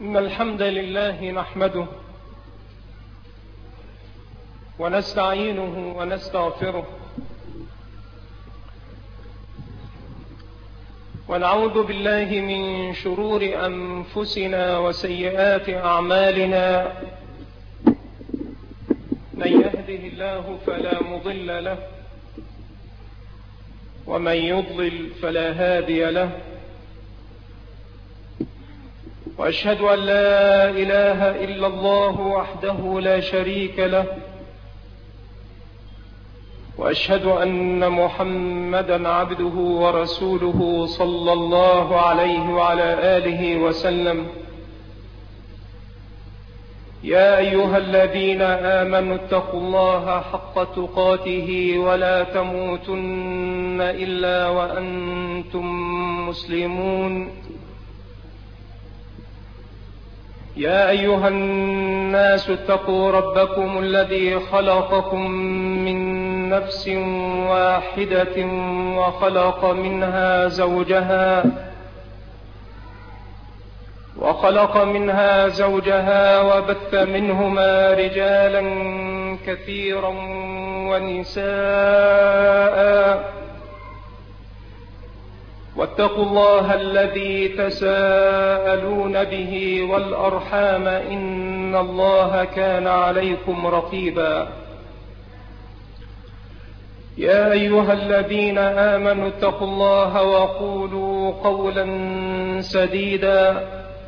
إن الحمد لله نحمده ونستعينه ونستغفره ونعوذ بالله من شرور أنفسنا وسيئات أعمالنا. من يهده الله فلا مضل له ومن يضلل فلا هادي له، وأشهد أن لا إله إلا الله وحده لا شريك له، وأشهد أن محمدا عبده ورسوله صلى الله عليه وعلى آله وسلم. يا أيها الذين آمنوا اتقوا الله حق تقاته ولا تموتن إلا وأنتم مسلمون. يا أيها الناس اتقوا ربكم الذي خلقكم من نفس واحدة وخلق منها زوجها وبث منهما رجالا كثيرا ونساء، واتقوا الله الذي تساءلون به والأرحام إن الله كان عليكم رقيبا. يا أيها الذين آمنوا اتقوا الله وقولوا قولا سديدا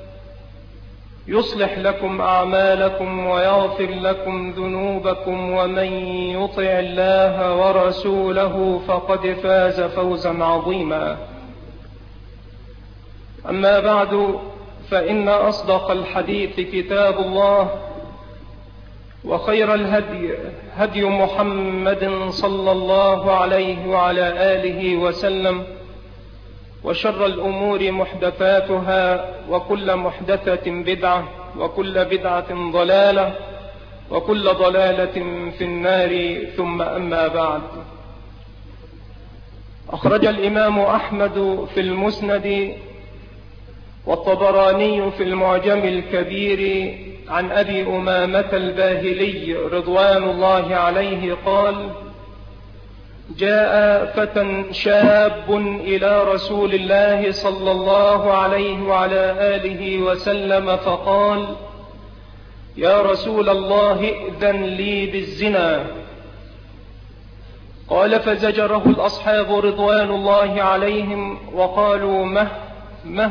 يصلح لكم أعمالكم ويغفر لكم ذنوبكم، ومن يطع الله ورسوله فقد فاز فوزا عظيما. أما بعد، فإن أصدق الحديث كتاب الله، وخير الهدي هدي محمد صلى الله عليه وعلى آله وسلم، وشر الأمور محدثاتها، وكل محدثة بدعة، وكل بدعة ضلالة، وكل ضلالة في النار. ثم أما بعد، أخرج الإمام أحمد في المسند والطبراني في المعجم الكبير عن أبي أمامة الباهلي رضوان الله عليه قال: جاء فتى شاب إلى رسول الله صلى الله عليه وعلى آله وسلم فقال: يا رسول الله، ائذن لي بالزنا. قال: فزجره الأصحاب رضوان الله عليهم وقالوا: مه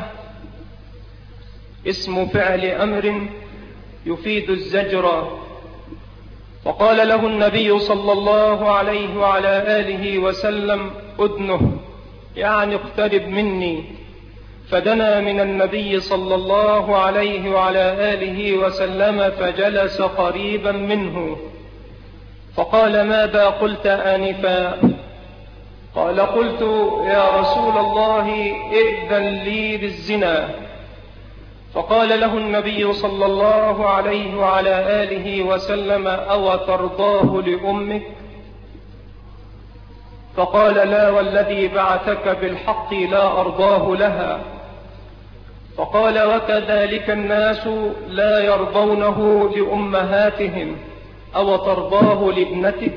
اسم فعل أمر يفيد الزجر. فقال له النبي صلى الله عليه وعلى آله وسلم: أدنه، يعني اقترب مني. فدنا من النبي صلى الله عليه وعلى آله وسلم فجلس قريبا منه، فقال: ماذا قلت آنفا؟ قال: قلت: يا رسول الله، ائذن لي بالزنا. فقال له النبي صلى الله عليه وعلى آله وسلم: أو ترضاه لأمك؟ فقال: لا والذي بعثك بالحق لا أرضاه لها. فقال: وكذلك الناس لا يرضونه لأمهاتهم، أو ترضاه لابنتك؟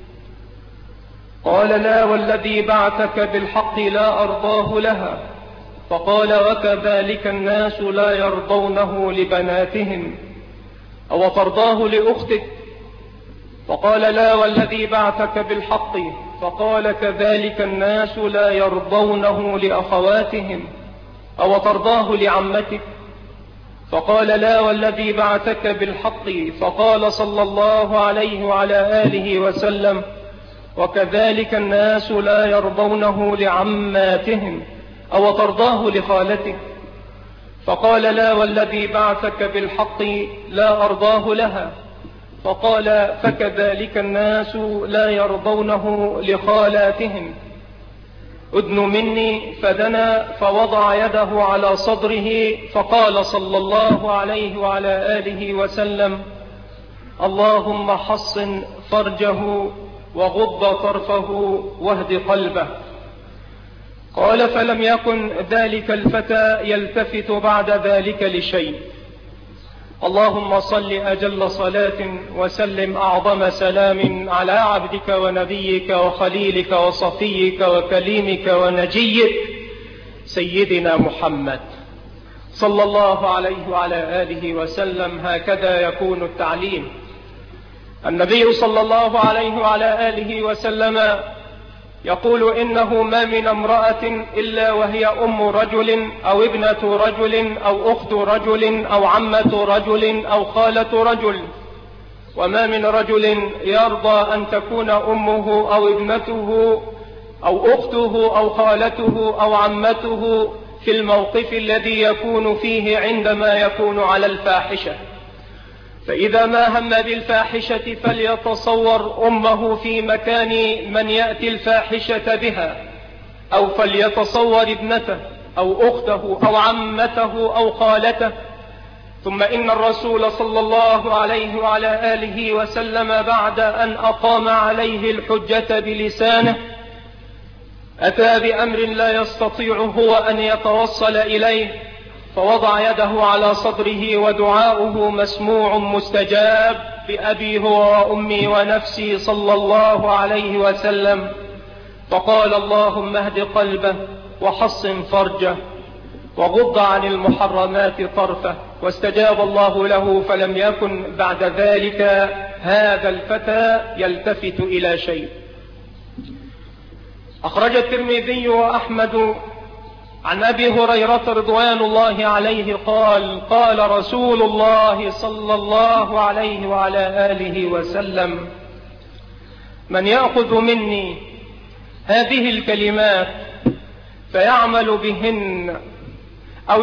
قال: لا والذي بعثك بالحق لا أرضاه لها. فقال: وكذلك الناس لا يرضونه لبناتهم، أو ترضاه لأختك؟ فقال: لا والذي بعثك بالحق. فقال: كذلك الناس لا يرضونه لأخواتهم، أو ترضاه لعمتك؟ فقال: لا والذي بعثك بالحق. فقال صلى الله عليه وعلى آله وسلم: وكذلك الناس لا يرضونه لعماتهم، أو ترضاه لخالتك؟ فقال: لا والذي بعثك بالحق لا أرضاه لها. فقال: فكذلك الناس لا يرضونه لخالاتهم. أدن مني. فدنا فوضع يده على صدره، فقال صلى الله عليه وعلى آله وسلم: اللهم حصن فرجه وغض طرفه واهد قلبه. قال: فلم يكن ذلك الفتى يلتفت بعد ذلك لشيء، اللهم صل أجل صلاة وسلم أعظم سلام على عبدك ونبيك وخليلك وصفيك وكليمك ونجيك سيدنا محمد صلى الله عليه وعلى آله وسلم. هكذا يكون التعليم. النبي صلى الله عليه وعلى آله وسلم يقول إنه ما من امرأة إلا وهي أم رجل أو ابنة رجل أو أخت رجل أو عمة رجل أو خالة رجل، وما من رجل يرضى أن تكون أمه أو ابنته أو أخته أو خالته أو عمته في الموقف الذي يكون فيه عندما يكون على الفاحشة. فإذا ما هم بالفاحشة فليتصور أمه في مكان من يأتي الفاحشة بها، أو فليتصور ابنته أو أخته أو عمته أو خالته. ثم إن الرسول صلى الله عليه وعلى آله وسلم بعد أن أقام عليه الحجة بلسانه أتى بأمر لا يستطيع هو أن يتوصل إليه، فوضع يده على صدره ودعاؤه مسموع مستجاب بأبي هو وأمي ونفسي صلى الله عليه وسلم، فقال اللهم اهد قلبه وحصن فرجه وغض عن المحرمات طرفه، واستجاب الله له. فلم يكن بعد ذلك هذا الفتى يلتفت إلى شيء. أخرج الترمذي وأحمد عن أبي هريرة رضوان الله عليه قال قال رسول الله صلى الله عليه وعلى آله وسلم: من يأخذ مني هذه الكلمات فيعمل بهن أو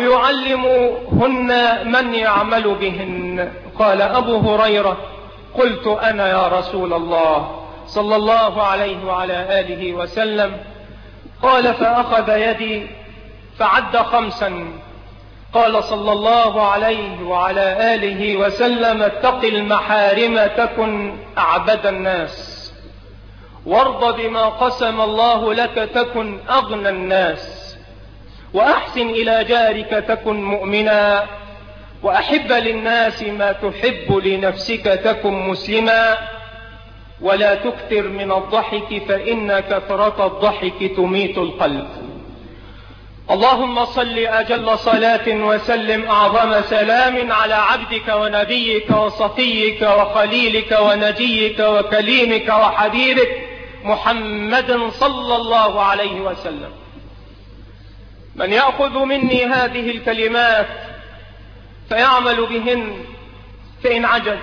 يعلمهن من يعمل بهن. قال أبو هريرة: قلت أنا يا رسول الله صلى الله عليه وعلى آله وسلم. قال: فأخذ يدي فعد 5. قال صلى الله عليه وعلى آله وسلم: اتق المحارم تكن أعبد الناس، وارض بما قسم الله لك تكن أغنى الناس، وأحسن إلى جارك تكن مؤمنا، وأحب للناس ما تحب لنفسك تكن مسلما، ولا تكثر من الضحك فإن كثرة الضحك تميت القلب. اللهم صل أجل صلاة وسلم أعظم سلام على عبدك ونبيك وصفيك وخليلك ونجيك وكليمك وحبيبك محمد صلى الله عليه وسلم. من يأخذ مني هذه الكلمات فيعمل بهن فإن عجز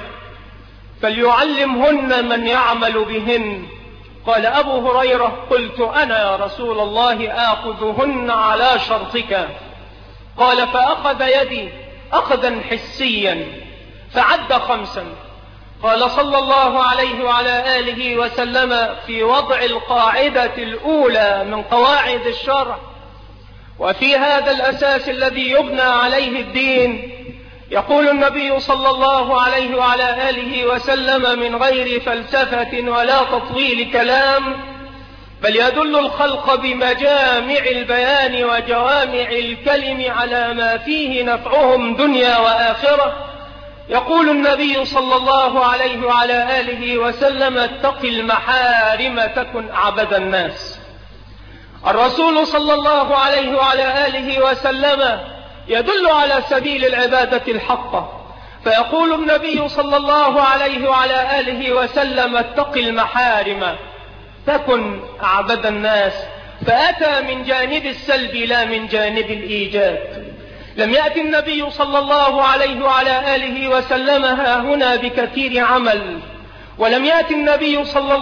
فليعلمهن من يعمل بهن. قال أبو هريرة: قلت أنا يا رسول الله آخذهن على شرطك. قال: فأخذ يدي أخذا حسيا فعد 5. قال صلى الله عليه وعلى آله وسلم في وضع القاعدة الأولى من قواعد الشرع، وفي هذا الأساس الذي يبنى عليه الدين، يقول النبي صلى الله عليه وعلى آله وسلم من غير فلسفة ولا تطويل كلام، بل يدل الخلق بمجامع البيان وجوامع الكلم على ما فيه نفعهم دنيا وآخرة. يقول النبي صلى الله عليه وعلى آله وسلم: اتق المحارم تكن أعبد الناس. الرسول صلى الله عليه وعلى آله وسلم يدل على سبيل العبادة الحقة، فيقول النبي صلى الله عليه وعلى آله وسلم: اتق المحارم تكن أعبد الناس، فأتى من جانب السلب لا من جانب الإيجاد. لم يأتي النبي صلى الله عليه وعلى آله وسلم ها هنا بكثير عمل، ولم يأتي النبي صلى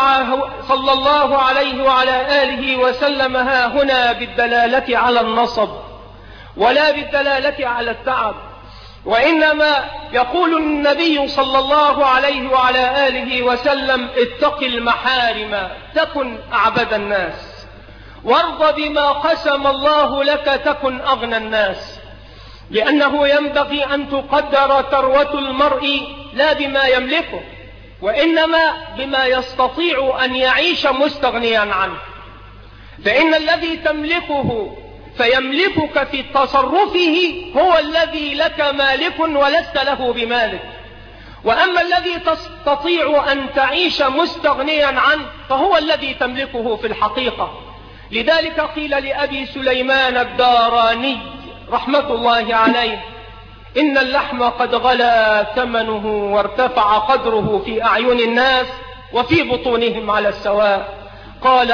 الله عليه وعلى آله وسلم ها هنا بالدلالة على النصب ولا بالدلالة على التعب، وإنما يقول النبي صلى الله عليه وعلى آله وسلم: اتق المحارم تكن أعبد الناس، وارض بما قسم الله لك تكن أغنى الناس. لأنه ينبغي أن تقدر ثروة المرء لا بما يملكه، وإنما بما يستطيع أن يعيش مستغنيا عنه. فإن الذي تملكه فيملكك في تصرفه هو الذي لك مالك ولست له بمالك. وأما الذي تستطيع أن تعيش مستغنيا عنه فهو الذي تملكه في الحقيقة. لذلك قيل لأبي سليمان الداراني رحمة الله عليه: إن اللحم قد غلا ثمنه وارتفع قدره في أعين الناس وفي بطونهم على السواء. قال: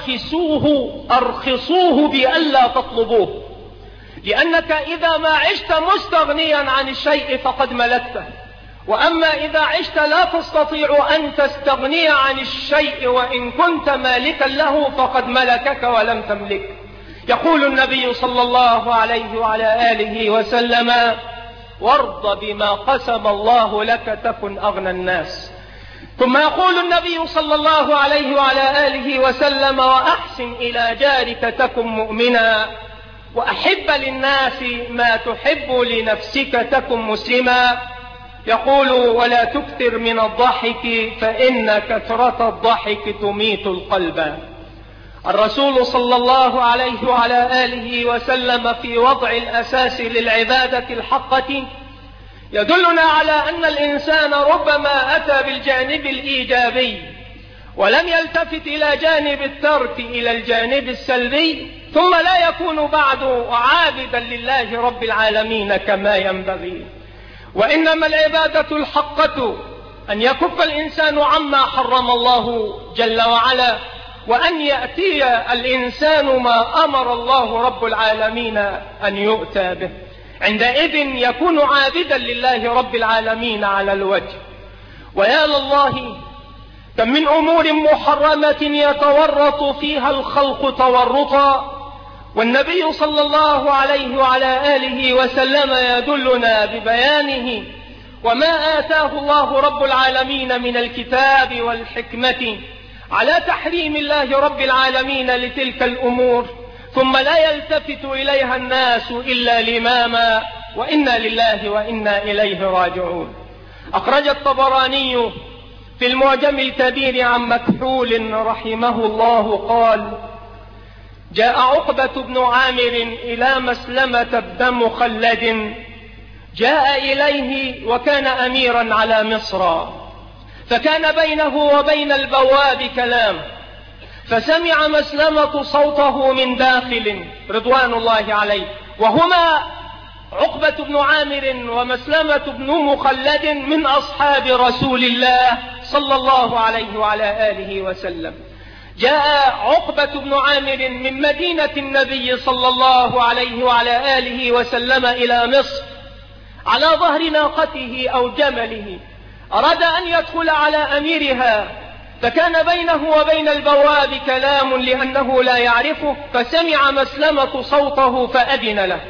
أرخصوه بألا تطلبوه، لأنك إذا ما عشت مستغنيا عن الشيء فقد ملكته، وأما إذا عشت لا تستطيع أن تستغني عن الشيء وإن كنت مالكا له فقد ملكك ولم تملك. يقول النبي صلى الله عليه وعلى آله وسلم: وارض بما قسم الله لك تكن أغنى الناس. ثم يقول النبي صلى الله عليه وعلى آله وسلم: وأحسن إلى جارك تكن مؤمنا، وأحب للناس ما تحب لنفسك تكن مسلما. يقول: ولا تكثر من الضحك فإن كثرة الضحك تميت القلب. الرسول صلى الله عليه وعلى آله وسلم في وضع الأساس للعبادة الحقة يدلنا على أن الإنسان ربما أتى بالجانب الإيجابي ولم يلتفت إلى جانب الترك إلى الجانب السلبي، ثم لا يكون بعد عابدا لله رب العالمين كما ينبغي. وإنما العبادة الحقة أن يكف الإنسان عما حرم الله جل وعلا، وأن يأتي الإنسان ما أمر الله رب العالمين أن يؤتى به. عندئذ يكون عابدا لله رب العالمين على الوجه. ويا لله كم من أمور محرمة يتورط فيها الخلق تورطا، والنبي صلى الله عليه وعلى آله وسلم يدلنا ببيانه. وما آتاه الله رب العالمين من الكتاب والحكمة على تحريم الله رب العالمين لتلك الأمور، ثم لا يلتفت إليها الناس إلا لماما، وإنا لله وإنا إليه راجعون. أخرج الطبراني في المعجم الكبير عن مكحول رحمه الله قال: جاء عقبة بن عامر إلى مسلمة بن مخلد، جاء إليه وكان أميرا على مصر، فكان بينه وبين البواب كلام، فسمع مسلمة صوته من داخل رضوان الله عليه، وهما عقبة بن عامر ومسلمة بن مخلد من أصحاب رسول الله صلى الله عليه وعلى آله وسلم. جاء عقبة بن عامر من مدينة النبي صلى الله عليه وعلى آله وسلم إلى مصر على ظهر ناقته أو جمله، أراد أن يدخل على أميرها، فكان بينه وبين البواب كلام لأنه لا يعرفه، فسمع مسلمة صوته فأذن له،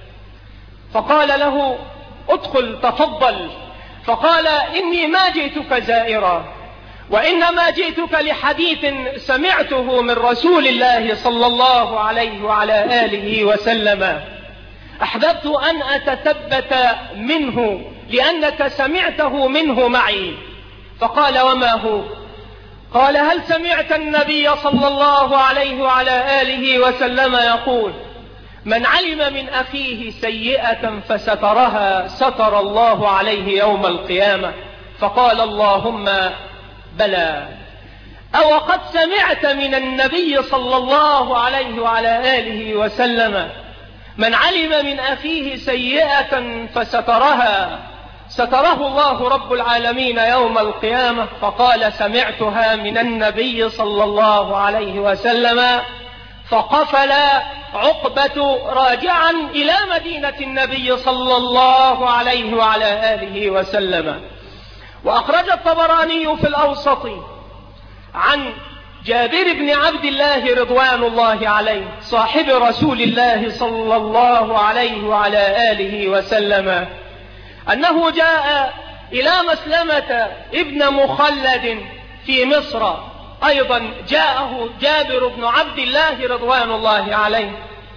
فقال له: ادخل تفضل. فقال: إني ما جئتك زائرا، وإنما جئتك لحديث سمعته من رسول الله صلى الله عليه وعلى آله وسلم، أحببت أن أتثبت منه لأنك سمعته منه معي. فقال: وما هو؟ قال: هل سمعت النبي صلى الله عليه وعلى آله وسلم يقول: من علم من أخيه سيئة فسترها ستر الله عليه يوم القيامة؟ فقال: اللهم بلى. أو قد سمعت من النبي صلى الله عليه وعلى آله وسلم: من علم من أخيه سيئة فسترها ستره الله رب العالمين يوم القيامة؟ فقال: سمعتها من النبي صلى الله عليه وسلم. فقفل عقبة راجعا إلى مدينة النبي صلى الله عليه وعلى آله وسلم. وأخرج الطبراني في الأوسط عن جابر بن عبد الله رضوان الله عليه صاحب رسول الله صلى الله عليه وعلى آله وسلم أنه جاء إلى مسلمة ابن مخلد في مصر، أيضا جاءه جابر بن عبد الله رضوان الله عليه،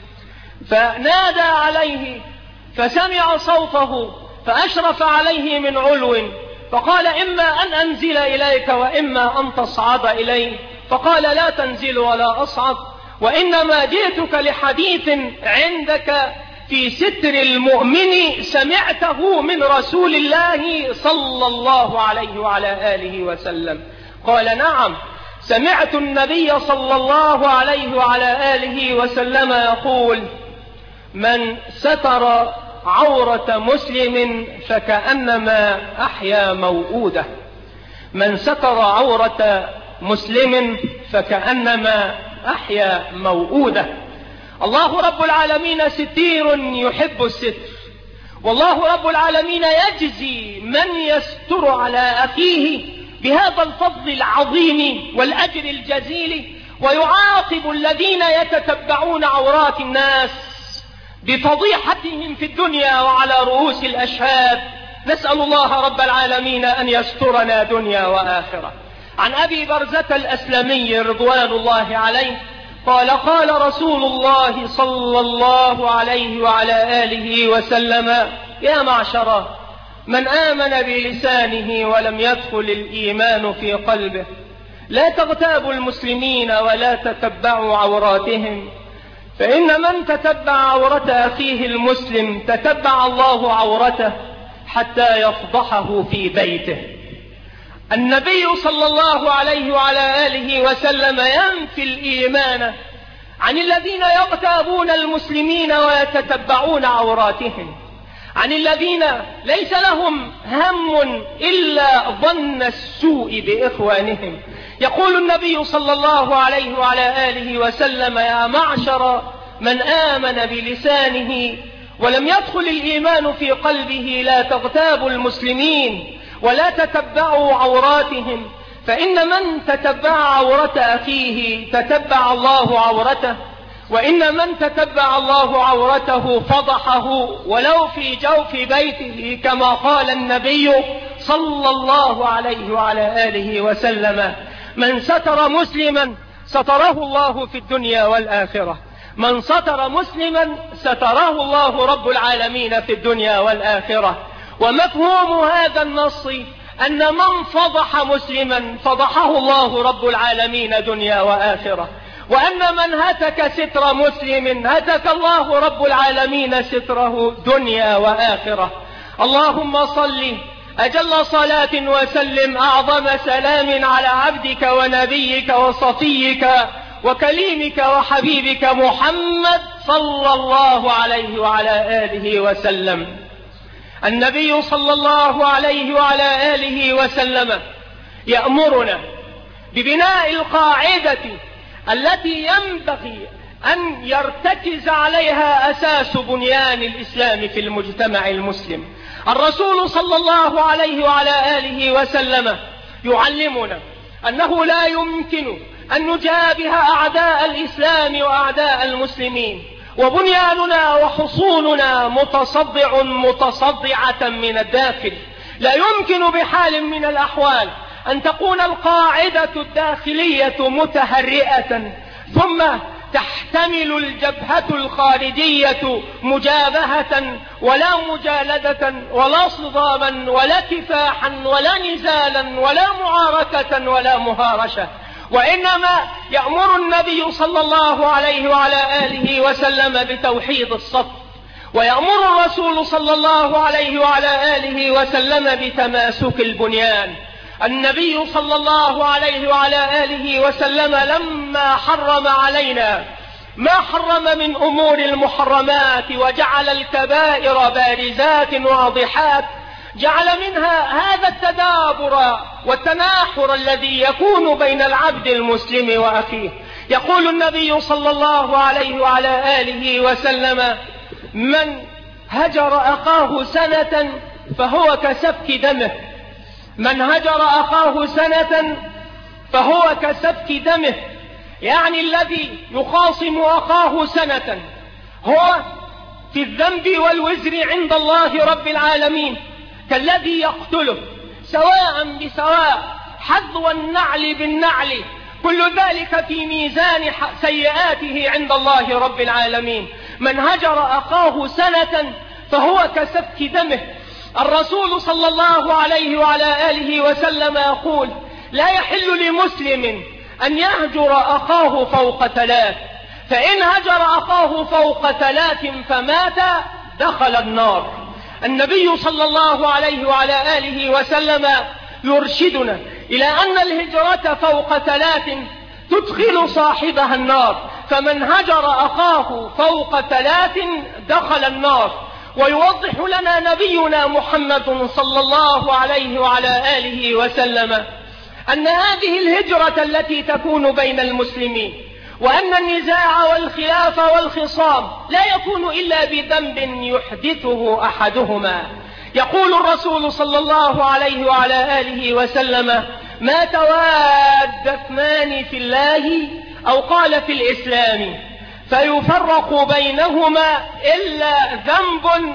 فنادى عليه فسمع صوته فأشرف عليه من علو، فقال: إما أن أنزل إليك وإما أن تصعد إليه. فقال: لا تنزل ولا أصعد، وإنما جئتك لحديث عندك في ستر المؤمن سمعته من رسول الله صلى الله عليه وعلى آله وسلم. قال: نعم، سمعت النبي صلى الله عليه وعلى آله وسلم يقول: من ستر عورة مسلم فكأنما أحيا موؤودة. من ستر عورة مسلم فكأنما أحيا موؤودة. الله رب العالمين ستير يحب الستر، والله رب العالمين يجزي من يستر على أخيه بهذا الفضل العظيم والأجر الجزيل، ويعاقب الذين يتتبعون عورات الناس بفضيحتهم في الدنيا وعلى رؤوس الأشهاد. نسأل الله رب العالمين أن يسترنا دنيا وآخرة. عن أبي برزة الأسلمي رضوان الله عليه قال: قال رسول الله صلى الله عليه وعلى آله وسلم: يا معشر من آمن بلسانه ولم يدخل الإيمان في قلبه، لا تغتابوا المسلمين ولا تتبعوا عوراتهم، فإن من تتبع عورة أخيه المسلم تتبع الله عورته حتى يفضحه في بيته. النبي صلى الله عليه وعلى آله وسلم ينفي الإيمان عن الذين يغتابون المسلمين ويتتبعون عوراتهم، عن الذين ليس لهم هم إلا ظن السوء بإخوانهم. يقول النبي صلى الله عليه وعلى آله وسلم: يا معشر من آمن بلسانه ولم يدخل الإيمان في قلبه، لا تغتابوا المسلمين ولا تتبعوا عوراتهم، فإن من تتبع عورة أخيه تتبع الله عورته، وإن من تتبع الله عورته فضحه ولو في جوف بيته، كما قال النبي صلى الله عليه وعلى آله وسلم: من ستر مسلما ستره الله في الدنيا والآخرة. من ستر مسلما ستره الله رب العالمين في الدنيا والآخرة. ومفهوم هذا النص أن من فضح مسلما فضحه الله رب العالمين دنيا وآخرة، وأن من هتك ستر مسلم هتك الله رب العالمين ستره دنيا وآخرة. اللهم صل أجل صلاة وسلم أعظم سلام على عبدك ونبيك وصفيك وكليمك وحبيبك محمد صلى الله عليه وعلى آله وسلم. النبي صلى الله عليه وعلى آله وسلم يأمرنا ببناء القاعدة التي ينبغي أن يرتكز عليها أساس بنيان الإسلام في المجتمع المسلم. الرسول صلى الله عليه وعلى آله وسلم يعلمنا أنه لا يمكن أن نجابه أعداء الإسلام وأعداء المسلمين، وبنياننا وحصوننا متصدعة من الداخل. لا يمكن بحال من الأحوال أن تكون القاعدة الداخلية متهرئة ثم تحتمل الجبهة الخارجية مجابهة ولا مجالدة ولا صداما ولا كفاحا ولا نزالا ولا معاركة ولا مهارشة، وإنما يأمر النبي صلى الله عليه وعلى آله وسلم بتوحيد الصف، ويأمر الرسول صلى الله عليه وعلى آله وسلم بتماسك البنيان. النبي صلى الله عليه وعلى آله وسلم لما حرم علينا ما حرم من أمور المحرمات وجعل الكبائر بارزات واضحات، جعل منها هذا التدابر والتناحر الذي يكون بين العبد المسلم وأخيه. يقول النبي صلى الله عليه وعلى آله وسلم: من هجر أخاه سنة فهو كسفك دمه. من هجر أخاه سنة فهو كسفك دمه، يعني الذي يخاصم أخاه سنة هو في الذنب والوزر عند الله رب العالمين كالذي يقتله سواء بسواء، حذو النعل بالنعل، كل ذلك في ميزان سيئاته عند الله رب العالمين. من هجر أخاه سنة فهو كسفك دمه. الرسول صلى الله عليه وعلى آله وسلم يقول: لا يحل لمسلم أن يهجر أخاه فوق 3، فإن هجر أخاه فوق 3 فمات دخل النار. النبي صلى الله عليه وعلى آله وسلم يرشدنا إلى أن الهجرة فوق 3 تدخل صاحبها النار، فمن هجر أخاه فوق 3 دخل النار. ويوضح لنا نبينا محمد صلى الله عليه وعلى آله وسلم أن هذه الهجرة التي تكون بين المسلمين، وأن النزاع والخلاف والخصام لا يكون إلا بذنب يحدثه أحدهما. يقول الرسول صلى الله عليه وعلى آله وسلم: ما تواد 2 في الله، أو قال في الإسلام، فيفرق بينهما إلا ذنب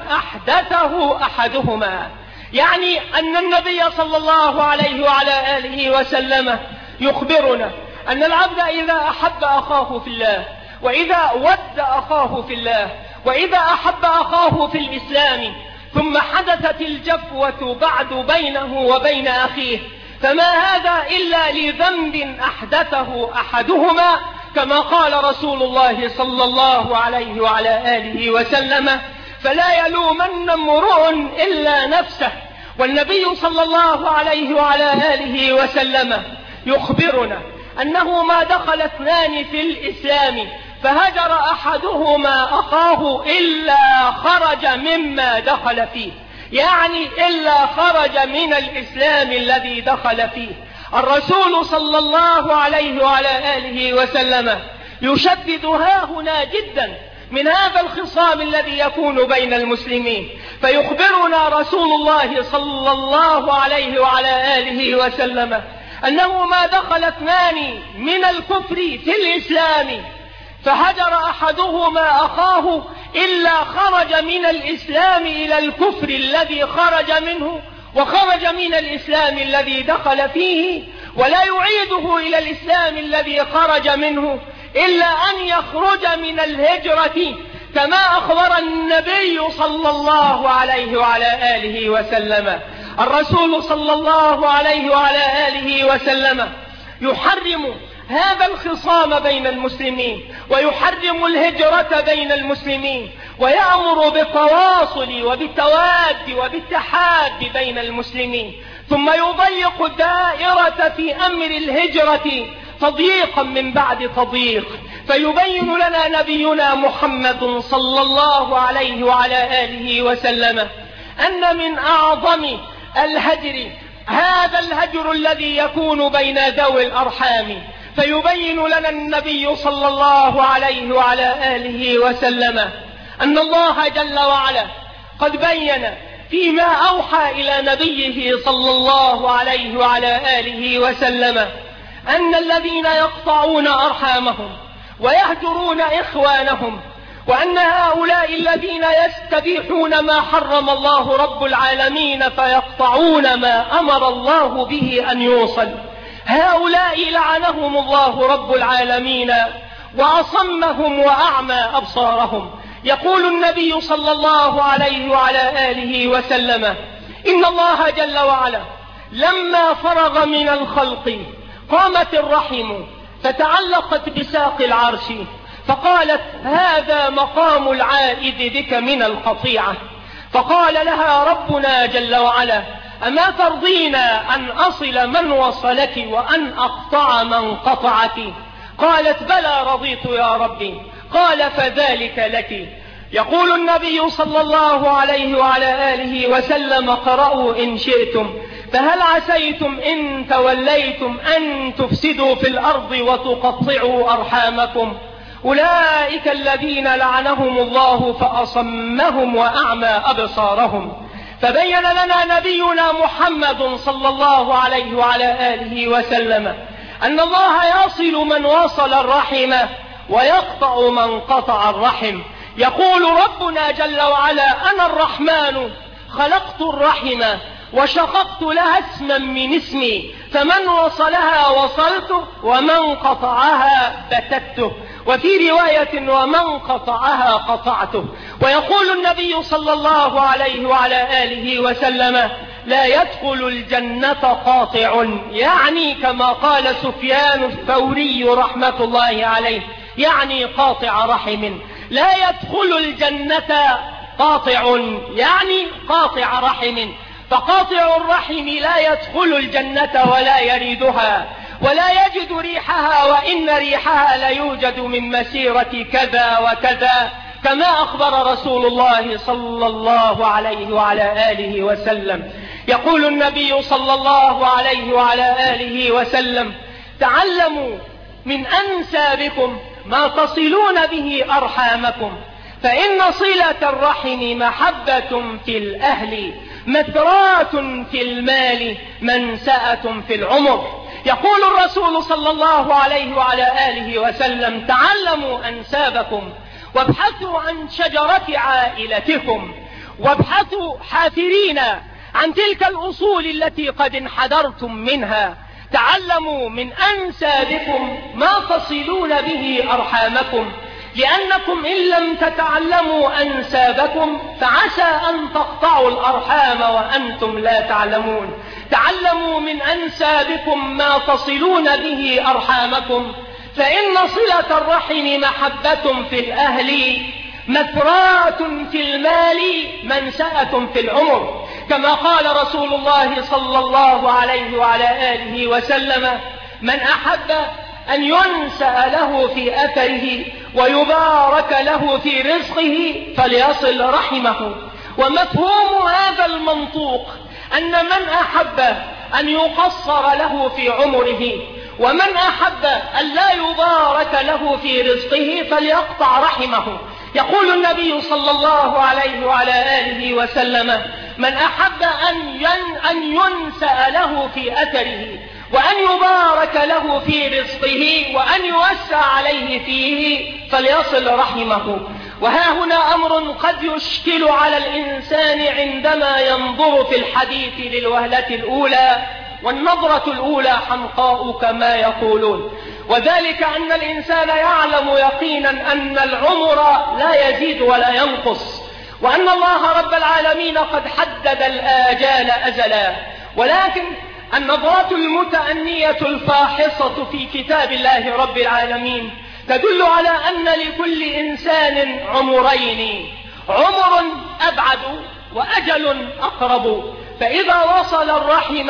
أحدثه أحدهما. يعني أن النبي صلى الله عليه وعلى آله وسلم يخبرنا أن العبد إذا أحب أخاه في الله، وإذا ود أخاه في الله، وإذا أحب أخاه في الإسلام، ثم حدثت الجفوة بعد بينه وبين أخيه، فما هذا إلا لذنب أحدثه أحدهما، كما قال رسول الله صلى الله عليه وعلى آله وسلم: فلا يلومن امرؤ إلا نفسه. والنبي صلى الله عليه وعلى آله وسلم يخبرنا أنه ما دخل 2 في الإسلام فهجر أحدهما أخاه إلا خرج مما دخل فيه، يعني إلا خرج من الإسلام الذي دخل فيه. الرسول صلى الله عليه وعلى آله وسلم يشدد هاهنا جدا من هذا الخصام الذي يكون بين المسلمين، فيخبرنا رسول الله صلى الله عليه وعلى آله وسلم أنه ما دخل 2 من الكفر في الإسلام فهجر أحدهما أخاه إلا خرج من الإسلام إلى الكفر الذي خرج منه، وخرج من الإسلام الذي دخل فيه، ولا يعيده إلى الإسلام الذي خرج منه إلا أن يخرج من الهجرة، كما أخبر النبي صلى الله عليه وعلى آله وسلم. الرسول صلى الله عليه وعلى آله وسلم يحرم هذا الخصام بين المسلمين، ويحرم الهجرة بين المسلمين، ويأمر بالتواصل وبالتواد وبالتحاب بين المسلمين، ثم يضيق الدائرة في أمر الهجرة تضييقا من بعد تضييق. فيبين لنا نبينا محمد صلى الله عليه وعلى آله وسلم أن من أعظم الهجر هذا الهجر الذي يكون بين ذوي الأرحام. فيبين لنا النبي صلى الله عليه وعلى آله وسلم أن الله جل وعلا قد بين فيما أوحى إلى نبيه صلى الله عليه وعلى آله وسلم أن الذين يقطعون أرحامهم ويهجرون إخوانهم، وأن هؤلاء الذين يستبيحون ما حرم الله رب العالمين فيقطعون ما أمر الله به أن يوصل، هؤلاء لعنهم الله رب العالمين وأصمهم وأعمى أبصارهم. يقول النبي صلى الله عليه وعلى آله وسلم: إن الله جل وعلا لما فرغ من الخلق قامت الرحم فتعلقت بساق العرش فقالت: هذا مقام العائد بك من القطيعة. فقال لها ربنا جل وعلا: أما ترضين أن أصل من وصلك وأن أقطع من قطعك؟ قالت: بلى رضيت يا ربي. قال: فذلك لك. يقول النبي صلى الله عليه وعلى آله وسلم: اقرأوا إن شئتم، فهل عسيتم إن توليتم أن تفسدوا في الأرض وتقطعوا أرحامكم؟ أولئك الذين لعنهم الله فأصمهم وأعمى أبصارهم. فبين لنا نبينا محمد صلى الله عليه وعلى آله وسلم أن الله يصل من وصل الرحم ويقطع من قطع الرحم. يقول ربنا جل وعلا: أنا الرحمن خلقت الرحم وشققت لها اسما من اسمي، فمن وصلها وصلته ومن قطعها بتته، وفي رواية: ومن قطعها قطعته. ويقول النبي صلى الله عليه وعلى آله وسلم: لا يدخل الجنة قاطع، يعني كما قال سفيان الثوري رحمة الله عليه: يعني قاطع رحم. لا يدخل الجنة قاطع يعني قاطع رحم، فقاطع الرحم لا يدخل الجنة ولا يريدها ولا يجد ريحها، وإن ريحها ليوجد من مسيرة كذا وكذا، كما أخبر رسول الله صلى الله عليه وعلى آله وسلم. يقول النبي صلى الله عليه وعلى آله وسلم: تعلموا من أنسابكم ما تصلون به أرحامكم، فإن صلة الرحم محبة في الأهل، مثرات في المال، منسأة في العمر. يقول الرسول صلى الله عليه وعلى آله وسلم: تعلموا أنسابكم وابحثوا عن شجرة عائلتكم، وابحثوا حافرين عن تلك الأصول التي قد انحدرتم منها. تعلموا من أنسابكم ما تصلون به أرحامكم، لأنكم إن لم تتعلموا أنسابكم فعسى أن تقطعوا الأرحام وأنتم لا تعلمون. تعلموا من أنسابكم ما تصلون به أرحامكم، فإن صلة الرحم محبة في الأهل، مثرات في المال، منسأة في العمر، كما قال رسول الله صلى الله عليه وعلى آله وسلم: من أحب أن ينسأ له في أثره ويبارك له في رزقه فليصل رحمه. ومفهوم هذا المنطوق أن من أحب أن يقصر له في عمره ومن أحب أن لا يبارك له في رزقه فليقطع رحمه. يقول النبي صلى الله عليه وعلى آله وسلم: من أحب أن ينسأ له في أثره وأن يبارك له في رزقه وأن يوسع عليه فيه فليصل رحمه. وها هنا أمر قد يشكل على الإنسان عندما ينظر في الحديث للوهلة الأولى، والنظرة الأولى حمقاء كما يقولون، وذلك أن الإنسان يعلم يقينا أن العمر لا يزيد ولا ينقص، وأن الله رب العالمين قد حدد الآجال أزلا، ولكن النظرة المتأنية الفاحصة في كتاب الله رب العالمين تدل على أن لكل إنسان عمرين: عمر أبعد وأجل أقرب، فإذا وصل الرحم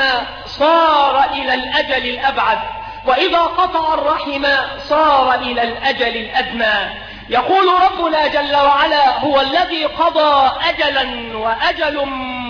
صار إلى الأجل الأبعد، وإذا قطع الرحم صار إلى الأجل الأدنى. يقول ربنا جل وعلا: هو الذي قضى أجلا وأجل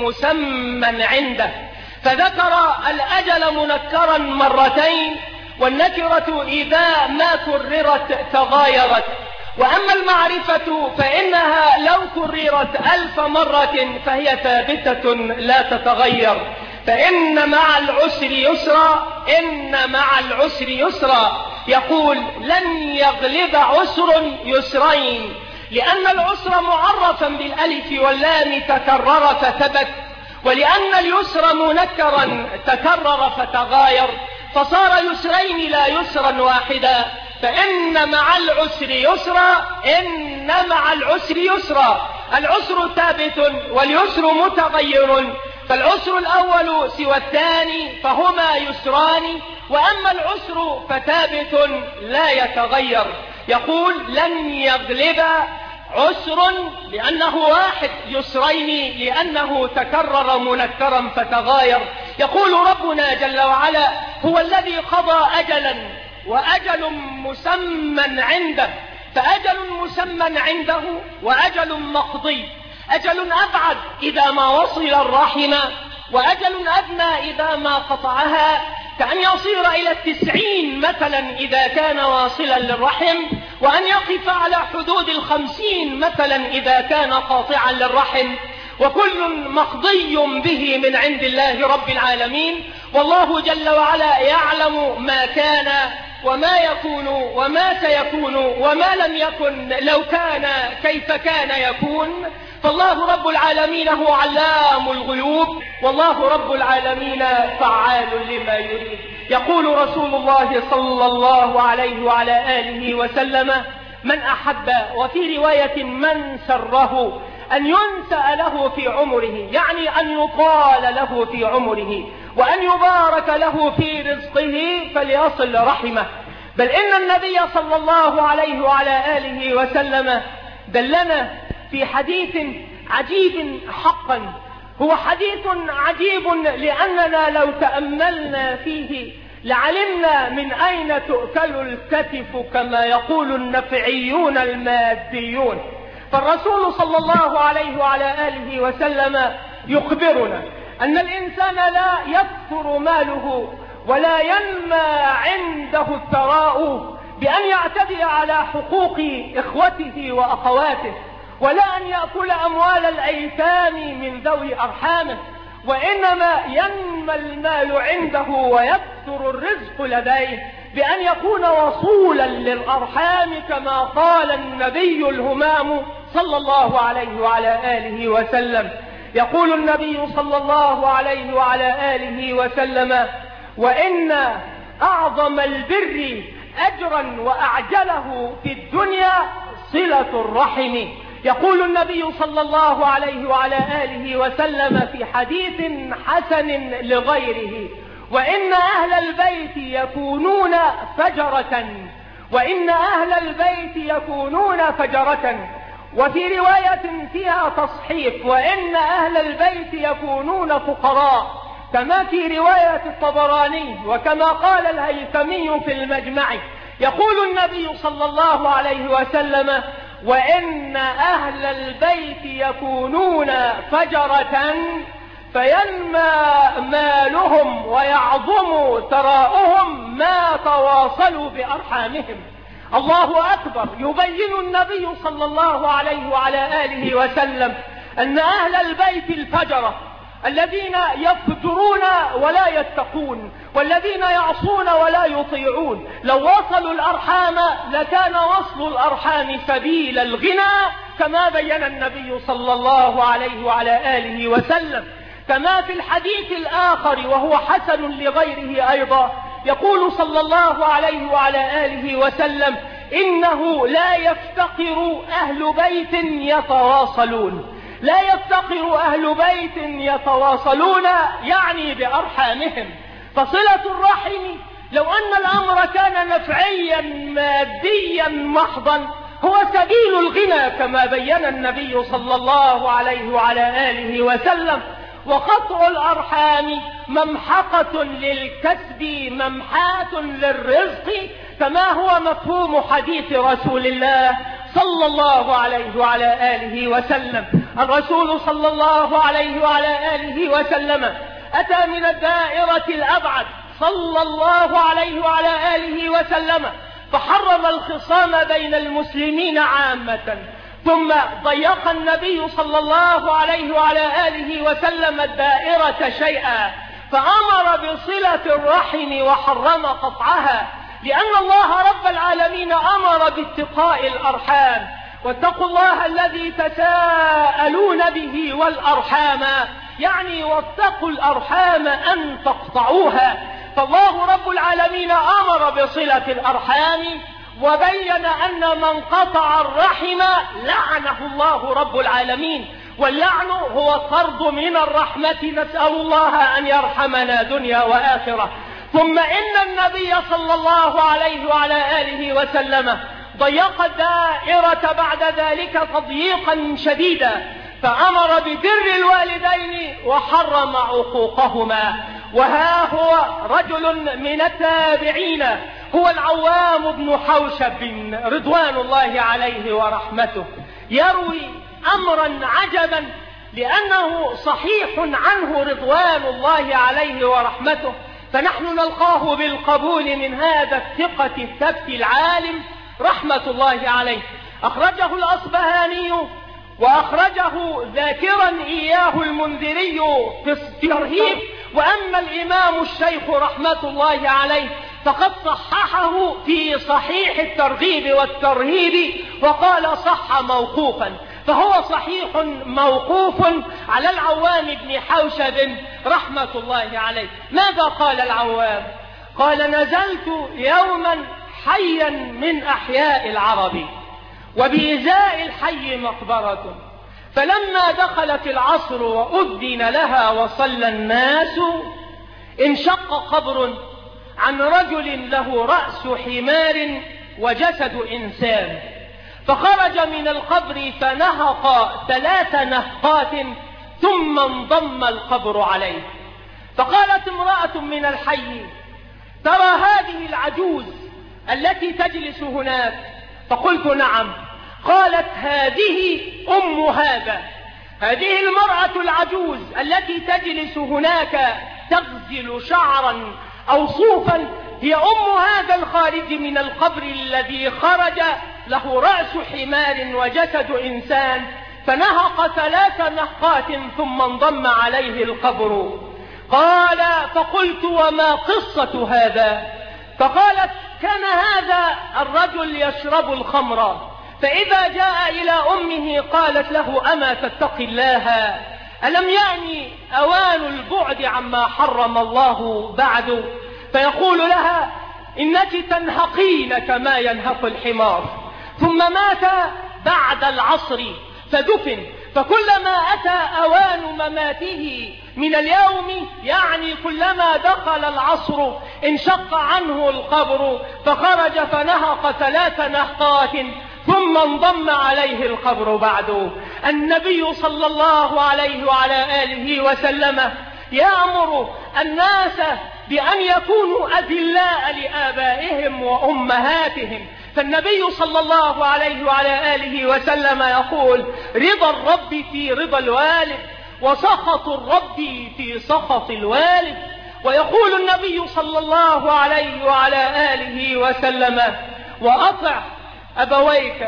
مسمى عنده، فذكر الأجل منكرا مرتين، والنكرة إذا ما كررت تغايرت، وأما المعرفة فإنها لو كررت 1000 مرة فهي ثابتة لا تتغير. فإن مع العسر يسرا، إن مع العسر يسرا. يقول: لن يغلب عسر يسرين، لأن العسر معرفا بالألف واللام تكرر فثبت، ولأن اليسر منكرا تكرر فتغاير، فصار يسرين لا يسرا واحدا. فإن مع العسر يسرا، إن مع العسر يسرا. العسر ثابت واليسر متغير، فالعسر الأول سوى الثاني فهما يسران، وأما العسر فثابت لا يتغير. يقول: لن يغلب عسر لأنه واحد، يسرين لأنه تكرر منكرا فتغاير. يقول ربنا جل وعلا: هو الذي قضى أجلا وأجل مسمى عنده، فأجل مسمى عنده وأجل مقضي. أجل أبعد إذا ما وصل الرحم، وأجل أدنى إذا ما قطعها، كأن يصير إلى 90 مثلا إذا كان واصلا للرحم، وأن يقف على حدود 50 مثلا إذا كان قاطعا للرحم، وكل مقضي به من عند الله رب العالمين. والله جل وعلا يعلم ما كان وما يكون وما سيكون وما لم يكن، لو كان كيف كان يكون. فالله رب العالمين هو علام الغيوب، والله رب العالمين فعال لما يريد. يقول رسول الله صلى الله عليه وعلى آله وسلم: من أحب، وفي رواية من سره، أن ينسأ له في عمره، يعني أن يطال له في عمره وأن يبارك له في رزقه، فليصل رحمه. بل إن النبي صلى الله عليه وعلى آله وسلم دلنا في حديث عجيب حقا. هو حديث عجيب لأننا لو تأملنا فيه لعلمنا من أين تؤكل الكتف كما يقول النفعيون الماديون. فالرسول صلى الله عليه وعلى آله وسلم يخبرنا أن الإنسان لا يكثر ماله ولا ينمى عنده الثراء بأن يعتدي على حقوق إخوته وأخواته، ولا أن يأكل أموال الأيتام من ذوي أرحامه، وإنما ينمى المال عنده ويكثر الرزق لديه بأن يكون وصولا للأرحام كما قال النبي الهمام صلى الله عليه وعلى آله وسلم. يقول النبي صلى الله عليه وعلى آله وسلم: وإن أعظم البر أجرا وأعجله في الدنيا صلة الرحم. يقول النبي صلى الله عليه وعلى آله وسلم في حديث حسن لغيره: وإن أهل البيت يكونون فجرة، وإن أهل البيت يكونون فجرة. وفي رواية فيها تصحيف: وإن أهل البيت يكونون فقراء، كما في رواية الطبراني وكما قال الهيثمي في المجمع. يقول النبي صلى الله عليه وسلم: وإن أهل البيت يكونون فجرة فينمى مالهم ويعظم ثراؤهم ما تواصلوا بأرحامهم. الله أكبر. يبين النبي صلى الله عليه وعلى آله وسلم أن أهل البيت الفجرة الذين يفجرون ولا يتقون، والذين يعصون ولا يطيعون، لو وصلوا الأرحام لكان وصل الأرحام سبيل الغنى، كما بين النبي صلى الله عليه وعلى آله وسلم. كما في الحديث الآخر وهو حسن لغيره أيضا، يقول صلى الله عليه وعلى آله وسلم: إنه لا يفتقر أهل بيت يتواصلون. لا يفتقر أهل بيت يتواصلون يعني بأرحامهم. فصلة الرحم لو أن الأمر كان نفعيا ماديا محضا هو سبيل الغنى، كما بين النبي صلى الله عليه وعلى آله وسلم. وقطع الأرحام ممحقة للكسب ممحاة للرزق، كما هو مفهوم حديث رسول الله صلى الله عليه وعلى آله وسلم. الرسول صلى الله عليه وعلى آله وسلم أتى من الدائرة الأبعد صلى الله عليه وعلى آله وسلم فحرم الخصام بين المسلمين عامة، ثم ضيق النبي صلى الله عليه وعلى آله وسلم الدائرة شيئا، فأمر بصلة الرحم وحرم قطعها، لأن الله رب العالمين أمر باتقاء الأرحام. واتقوا الله الذي تساءلون به والأرحام، يعني واتقوا الأرحام أن تقطعوها. فالله رب العالمين أمر بصلة الأرحام، وبين أن من قطع الرحم لعنه الله رب العالمين، واللعن هو الطرد من الرحمة. نسأل الله أن يرحمنا دنيا وآخرة. ثم إن النبي صلى الله عليه وعلى آله وسلم ضيق الدائرة بعد ذلك تضييقا شديدا، فأمر ببر الوالدين وحرم عقوقهما. وها هو رجل من التابعين هو العوام بن حوشب رضوان الله عليه ورحمته يروي أمرا عجبا، لأنه صحيح عنه رضوان الله عليه ورحمته، فنحن نلقاه بالقبول من هذا الثقة الثبت العالم رحمة الله عليه. أخرجه الأصبهاني وأخرجه ذاكرا إياه المنذري في الترهيب. وأما الإمام الشيخ رحمة الله عليه فقد صححه في صحيح الترغيب والترهيب وقال صح موقوفا، فهو صحيح موقوف على العوام بن حوشب رحمة الله عليه. ماذا قال العوام؟ قال: نزلت يوما حيا من أحياء العرب، وبإزاء الحي مقبرة، فلما دخلت العصر وأذن لها وصلى الناس انشق قبر عن رجل له رأس حمار وجسد إنسان، فخرج من القبر فنهق 3 نهقات ثم انضم القبر عليه. فقالت امرأة من الحي: ترى هذه العجوز التي تجلس هناك؟ فقلت: نعم. قالت: هذه أم هذا. هذه المرأة العجوز التي تجلس هناك تغزل شعرا أو صوفا هي أم هذا الخارج من القبر الذي خرج له رأس حمار وجسد إنسان، فنهق 3 نهقات ثم انضم عليه القبر. قال: فقلت: وما قصة هذا؟ فقالت: كان هذا الرجل يشرب الخمر، فإذا جاء إلى أمه قالت له: أما تتقي الله؟ ألم يعني أوان البعد عما حرم الله بعد؟ فيقول لها: إنك تنهقين كما ينهق الحمار. ثم مات بعد العصر فدفن، فكلما أتى أوان مماته من اليوم، يعني كلما دخل العصر انشق عنه القبر، فخرج فنهق 3 نهقات ثم انضم عليه القبر بعد. النبي صلى الله عليه وعلى آله وسلم يأمر الناس بأن يكونوا أذلاء لآبائهم وأمهاتهم، فالنبي صلى الله عليه وعلى آله وسلم يقول: رضا الرب في رضا الوالد، وسخط الرب في سخط الوالد. ويقول النبي صلى الله عليه وعلى آله وسلم: وأطع أبويك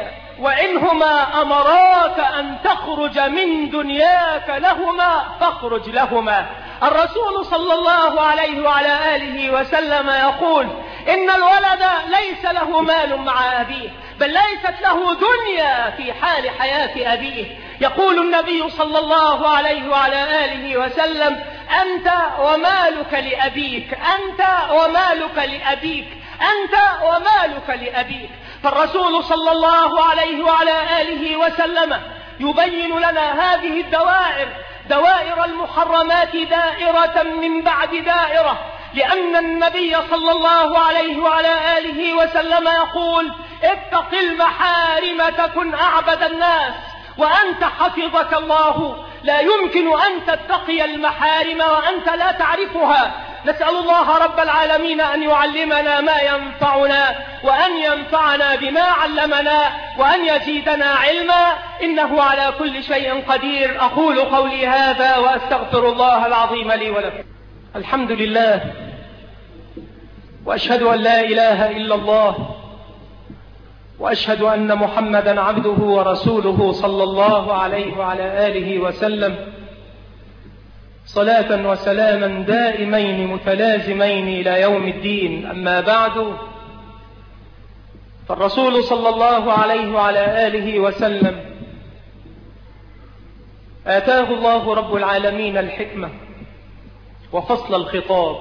وإنهما أمراك أن تخرج من دنياك لهما فاخرج لهما. الرسول صلى الله عليه وعلى آله وسلم يقول: إن الولد ليس له مال مع أبيه، بل ليست له دنيا في حال حياة أبيه. يقول النبي صلى الله عليه وعلى آله وسلم: أنت ومالك لأبيك، أنت ومالك لأبيك، أنت ومالك لأبيك. فالرسول صلى الله عليه وعلى آله وسلم يبين لنا هذه الدوائر، دوائر المحرمات دائرة من بعد دائرة، لأن النبي صلى الله عليه وعلى آله وسلم يقول: اتق المحارم تكن أعبد الناس، وأنت حفظك الله لا يمكن أن تتقي المحارم وأنت لا تعرفها. نسأل الله رب العالمين أن يعلمنا ما ينفعنا، وأن ينفعنا بما علمنا، وأن يزيدنا علما، إنه على كل شيء قدير. أقول قولي هذا وأستغفر الله العظيم لي ولكم. الحمد لله، وأشهد أن لا إله إلا الله، وأشهد أن محمدا عبده ورسوله صلى الله عليه وعلى آله وسلم، صلاة وسلاما دائمين متلازمين إلى يوم الدين. أما بعد، فالرسول صلى الله عليه وعلى آله وسلم آتاه الله رب العالمين الحكمة وفصل الخطاب،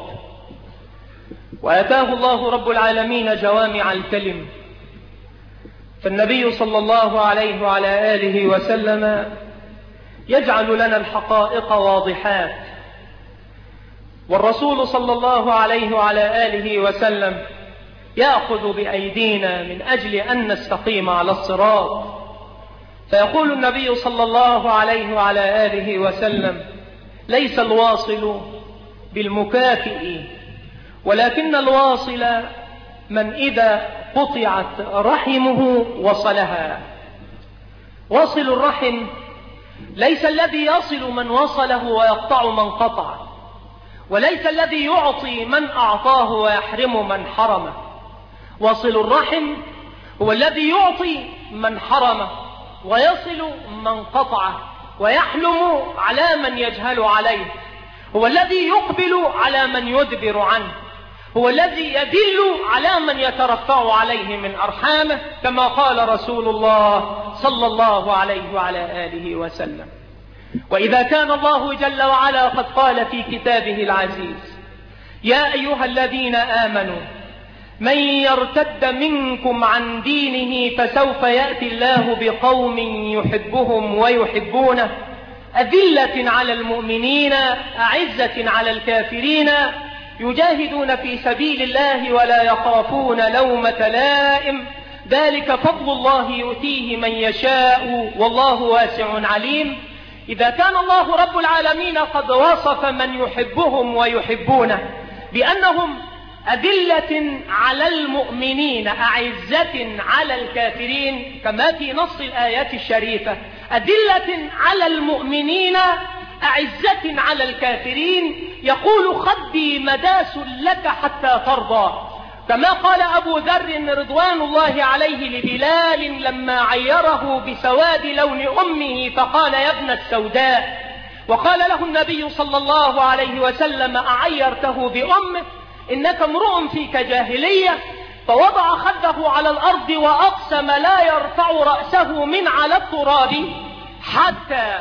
وآتاه الله رب العالمين جوامع الكلم. فالنبي صلى الله عليه وعلى آله وسلم يجعل لنا الحقائق واضحات، والرسول صلى الله عليه وعلى آله وسلم يأخذ بأيدينا من أجل أن نستقيم على الصراط. فيقول النبي صلى الله عليه وعلى آله وسلم: ليس الواصل بالمكافئ، ولكن الواصل من إذا قطعت رحمه وصلها. واصل الرحم ليس الذي يصل من وصله ويقطع من قطع، وليس الذي يعطي من أعطاه ويحرم من حرمه. واصل الرحم هو الذي يعطي من حرمه، ويصل من قطعه، ويحلم على من يجهل عليه، هو الذي يقبل على من يدبر عنه، هو الذي يدل على من يترفع عليه من أرحامه، كما قال رسول الله صلى الله عليه وعلى آله وسلم. وإذا كان الله جل وعلا قد قال في كتابه العزيز: يا أيها الذين آمنوا من يرتد منكم عن دينه فسوف يأتي الله بقوم يحبهم ويحبونه، أذلة على المؤمنين أعزة على الكافرين يجاهدون في سبيل الله ولا يخافون لومة لائم، ذلك فضل الله يؤتيه من يشاء والله واسع عليم. إذا كان الله رب العالمين قد وصف من يحبهم ويحبونه بأنهم أذلة على المؤمنين أعزة على الكافرين كما في نص الآيات الشريفة، أذلة على المؤمنين أعزة على الكافرين، يقول خدي مداس لك حتى ترضى، كما قال أبو ذر رضوان الله عليه لبلال لما عيره بسواد لون أمه فقال يا ابن السوداء، وقال له النبي صلى الله عليه وسلم أعيرته بأمه إنك امرؤ فيك جاهلية، فوضع خده على الأرض وأقسم لا يرفع رأسه من على التراب حتى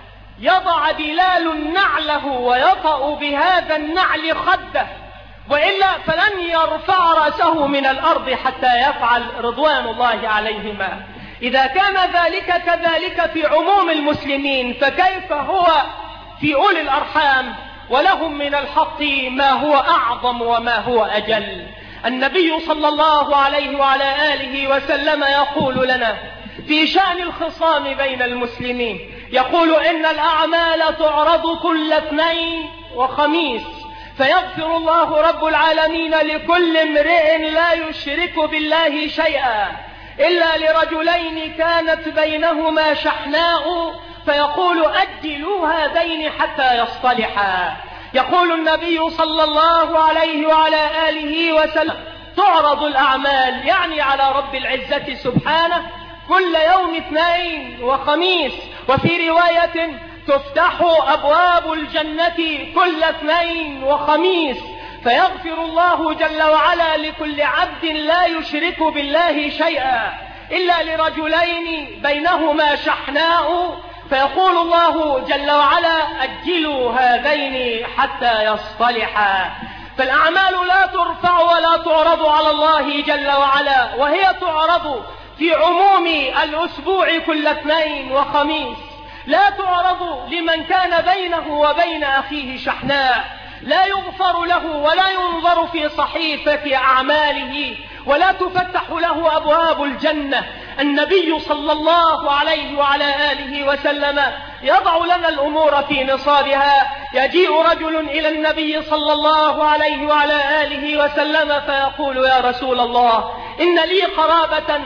يضع بلال نعله ويطأ بهذا النعل خده، وإلا فلن يرفع رأسه من الأرض حتى يفعل رضوان الله عليهما. إذا كان ذلك كذلك في عموم المسلمين، فكيف هو في أولي الأرحام ولهم من الحق ما هو أعظم وما هو أجل. النبي صلى الله عليه وعلى آله وسلم يقول لنا في شأن الخصام بين المسلمين، يقول إن الأعمال تعرض كل اثنين وخميس، فيغفر الله رب العالمين لكل امرئ لا يشرك بالله شيئا إلا لرجلين كانت بينهما شحناء، فيقول أجلوا هذين حتى يصطلحا. يقول النبي صلى الله عليه وعلى آله وسلم تعرض الأعمال يعني على رب العزة سبحانه كل يوم اثنين وخميس، وفي رواية تفتح أبواب الجنة كل اثنين وخميس، فيغفر الله جل وعلا لكل عبد لا يشرك بالله شيئا إلا لرجلين بينهما شحناء، فيقول الله جل وعلا أجلوا هذين حتى يصطلحا. فالأعمال لا ترفع ولا تعرض على الله جل وعلا، وهي تعرض في عموم الأسبوع كل اثنين وخميس، لا تعرض لمن كان بينه وبين أخيه شحناء، لا يغفر له ولا ينظر في صحيفة أعماله ولا تفتح له أبواب الجنة. النبي صلى الله عليه وعلى آله وسلم يضع لنا الأمور في نصابها. يجيء رجل إلى النبي صلى الله عليه وعلى آله وسلم فيقول يا رسول الله إن لي قرابة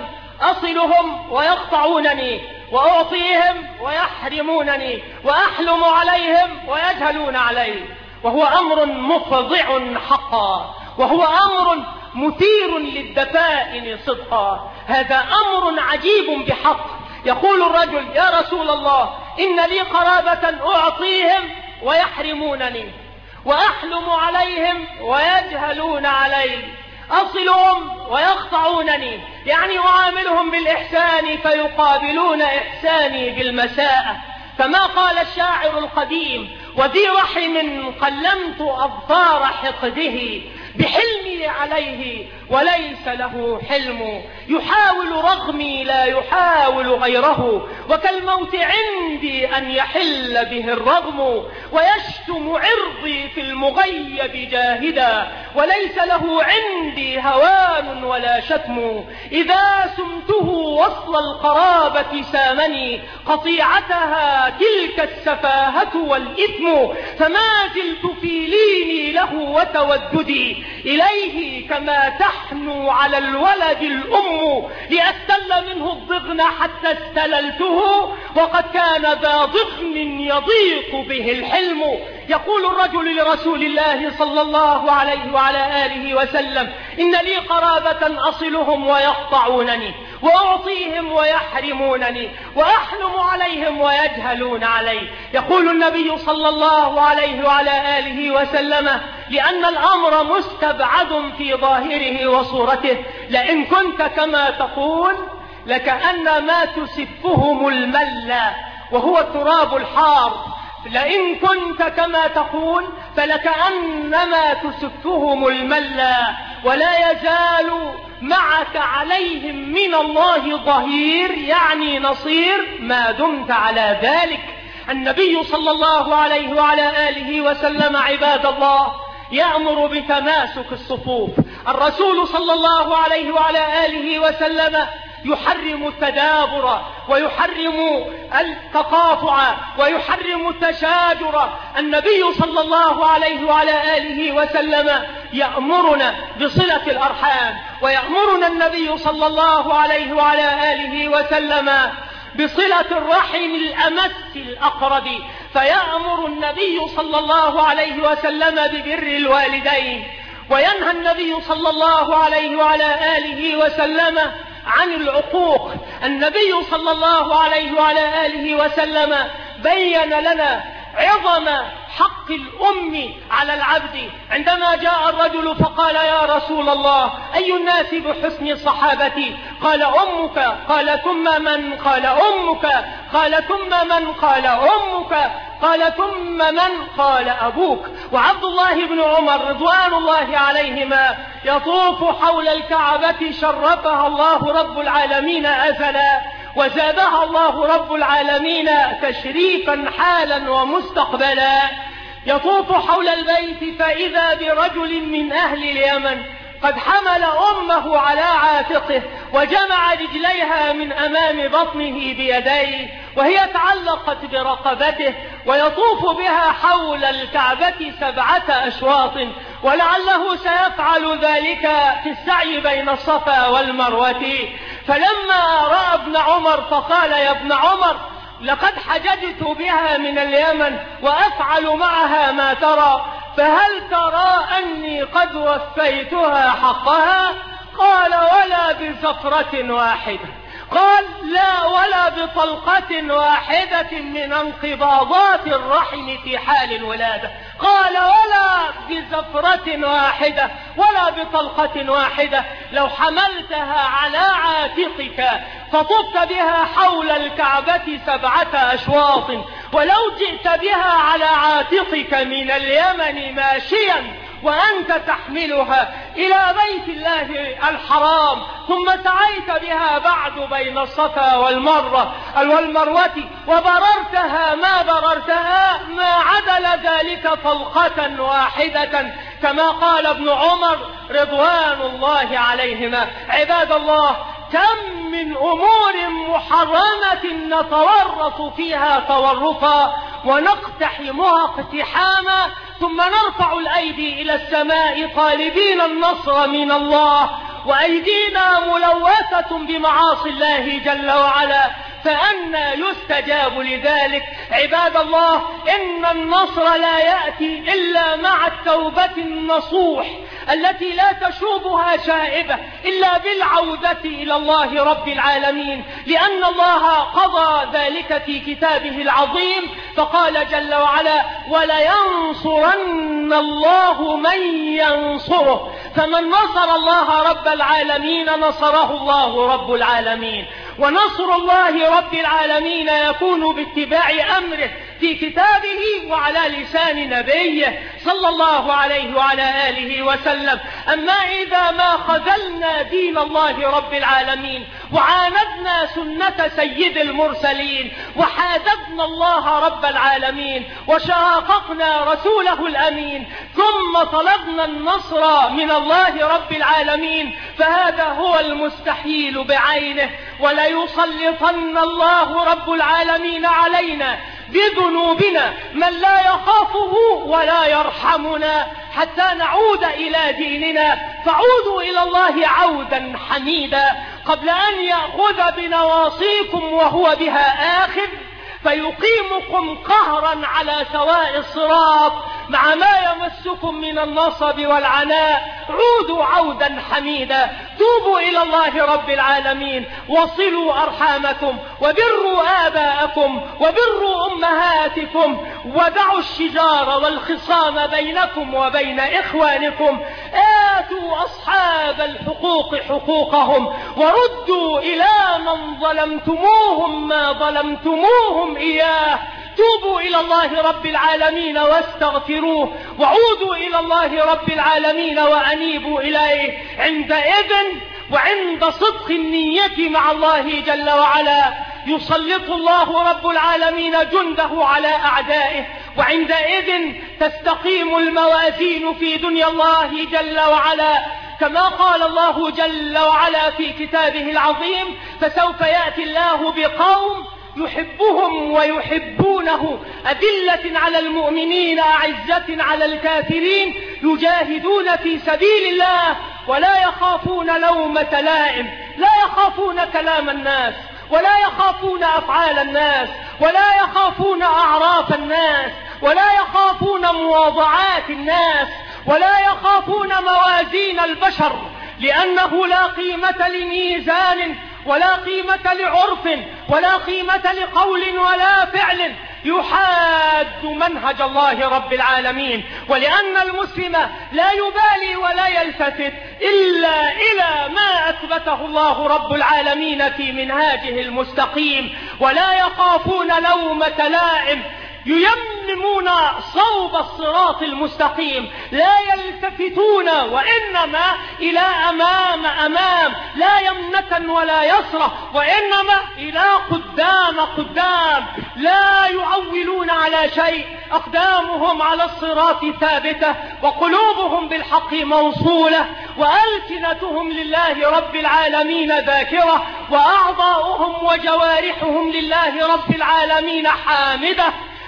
أصلهم ويقطعونني وأعطيهم ويحرمونني وأحلم عليهم ويجهلون علي، وهو أمر مفضع حقا، وهو أمر مثير للدفائن صدقا، هذا أمر عجيب بحق. يقول الرجل يا رسول الله إن لي قرابة أعطيهم ويحرمونني وأحلم عليهم ويجهلون علي، أصلهم ويقطعونني يعني أعاملهم بالإحسان فيقابلون إحساني بالمساءة، كما قال الشاعر القديم وذي رحم قلمت أظفار حقده بحلمي عليه وليس له حلم، يحاول رغمي لا يحاول غيره، وكالموت عندي أن يحل به الرغم، ويشتم عرضي في المغيب جاهدا وليس له عندي هوان ولا شتم، إذا سمته وصل القرابة سامني قطيعتها تلك السفاهة والإثم، فما زلت في ليني له وتوددي إليه كما تحنو على الولد الأم، لأستل منه الضغن حتى استللته وقد كان ذا ضغن يضيق به الحلم. يقول الرجل لرسول الله صلى الله عليه وعلى آله وسلم إن لي قرابة أصلهم ويقطعونني وأعطيهم ويحرمونني وأحلم عليهم ويجهلون علي. يقول النبي صلى الله عليه وعلى آله وسلم لأن الأمر مستبعد في ظاهره وصورته لئن كنت كما تقول لكأن ما تسفهم الملّ وهو التراب الحار، لئن كنت كما تقول فلكأنما تسفهم الملّ ولا يزال معك عليهم من الله ظهير يعني نصير ما دمت على ذلك. النبي صلى الله عليه وعلى آله وسلم عباد الله يأمر بتماسك الصفوف. الرسول صلى الله عليه وعلى آله وسلم يحرم التدابر ويحرم التقاطع ويحرم التشاجر. النبي صلى الله عليه وعلى آله وسلم يأمرنا بصلة الأرحام، ويأمرنا النبي صلى الله عليه وعلى آله وسلم بصلة الرحم الأمس الأقرب، فيأمر النبي صلى الله عليه وسلم ببر الوالدين، وينهى النبي صلى الله عليه وعلى آله وسلم عن العقوق. النبي صلى الله عليه وعلى آله وسلم بين لنا عظم حق الأم على العبد عندما جاء الرجل فقال: يا رسول الله، أي الناس بحسن صحابتي؟ قال: أمك. قال: ثم من؟ قال: أمك. قال: ثم من؟ قال: أمك. قال: ثم من؟ قال: أبوك. وعبد الله بن عمر رضوان الله عليهما يطوف حول الكعبة شرفها الله رب العالمين أزلا، وزادها الله رب العالمين تشريفا حالا ومستقبلا. يطوف حول البيت فإذا برجل من أهل اليمن قد حمل أمه على عاتقه وجمع رجليها من أمام بطنه بيديه، وهي تعلقت برقبته، ويطوف بها حول الكعبة 7 أشواط، ولعله سيفعل ذلك في السعي بين الصفا والمروة. فلما رأى ابن عمر فقال: يا ابن عمر، لقد حججت بها من اليمن وأفعل معها ما ترى، فهل ترى أني قد وفيتها حقها؟ قال: ولا بزفرة واحدة. قال: لا، ولا بطلقة واحدة من انقباضات الرحم في حال الولادة. قال: ولا بزفرة واحدة ولا بطلقة واحدة. لو حملتها على عاتقك فطفت بها حول الكعبة 7 أشواط، ولو جئت بها على عاتقك من اليمن ماشيا وأنت تحملها إلى بيت الله الحرام، ثم سعيت بها بعد بين الصفا والمروة وبررتها ما بررتها، ما عدل ذلك طلقة واحدة، كما قال ابن عمر رضوان الله عليهما. عباد الله، كم من أمور محرمة نتورط فيها تورطا ونقتحمها اقتحاما، ثم نرفع الأيدي إلى السماء طالبين النصر من الله، وأيدينا ملوثة بمعاصي الله جل وعلا، فأنى يستجاب لذلك؟ عباد الله، إن النصر لا يأتي إلا مع التوبة النصوح التي لا تشوبها شائبة إلا بالعودة إلى الله رب العالمين، لأن الله قضى ذلك في كتابه العظيم، فقال جل وعلا: ولينصرن الله من ينصره. فمن نصر الله رب العالمين نصره الله رب العالمين. ونصر الله رب العالمين يكون باتباع أمره في كتابه وعلى لسان نبيه صلى الله عليه وعلى آله وسلم. أما إذا ما خذلنا دين الله رب العالمين وعاندنا سنة سيد المرسلين وحاددنا الله رب العالمين وشاققنا رسوله الأمين ثم طلبنا النصر من الله رب العالمين، فهذا هو المستحيل بعينه. وليسلطن الله رب العالمين علينا بذنوبنا من لا يخافه ولا يرحمنا حتى نعود إلى ديننا. فعودوا إلى الله عودا حميدا قبل أن يأخذ بنواصيكم وهو بها آخذ، فيقيمكم قهرا على سواء الصراط مع ما يمسكم من النصب والعناء. عودوا عودا حميدا، توبوا إلى الله رب العالمين، وصلوا أرحامكم، وبروا آباءكم، وبروا أمهاتكم، ودعوا الشجار والخصام بينكم وبين إخوانكم. آتوا أصحاب الحقوق حقوقهم، وردوا إلى من ظلمتموهم ما ظلمتموهم إياه. توبوا إلى الله رب العالمين واستغفروه، وعودوا إلى الله رب العالمين وأنيبوا إليه. عندئذ وعند صدق النية مع الله جل وعلا يسلط الله رب العالمين جنده على أعدائه، وعندئذ تستقيم الموازين في دنيا الله جل وعلا، كما قال الله جل وعلا في كتابه العظيم: فسوف يأتي الله بقوم يحبهم ويحبونه أذلة على المؤمنين أعزة على الكافرين يجاهدون في سبيل الله ولا يخافون لومة لائم، لا يخافون كلام الناس ولا يخافون أفعال الناس ولا يخافون أعراف الناس ولا يخافون مواضعات الناس ولا يخافون موازين البشر، لأنه لا قيمة لميزان ولا قيمة لعرف ولا قيمة لقول ولا فعل يحاد منهج الله رب العالمين. ولأن المسلم لا يبالي ولا يلتفت إلا إلى ما أثبته الله رب العالمين في منهاجه المستقيم، ولا يخافون لومة لائم، ييممون صوب الصراط المستقيم، لا يلتفتون وإنما إلى أمام، لا يمنة ولا يسرة وإنما إلى قدام، لا يعولون على شيء، أقدامهم على الصراط ثابتة وقلوبهم بالحق موصولة وألسنتهم لله رب العالمين ذاكرة وأعضاؤهم وجوارحهم لله رب العالمين حامدة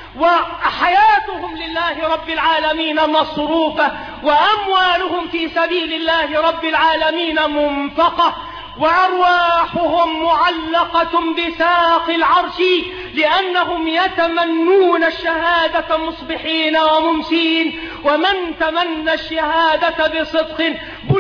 وحياتهم لله رب العالمين مصروفة وأموالهم في سبيل الله رب العالمين منفقة وأرواحهم معلقة بساق العرش، لأنهم يتمنون الشهادة مصبحين وممسين، ومن تمنى الشهادة بصدق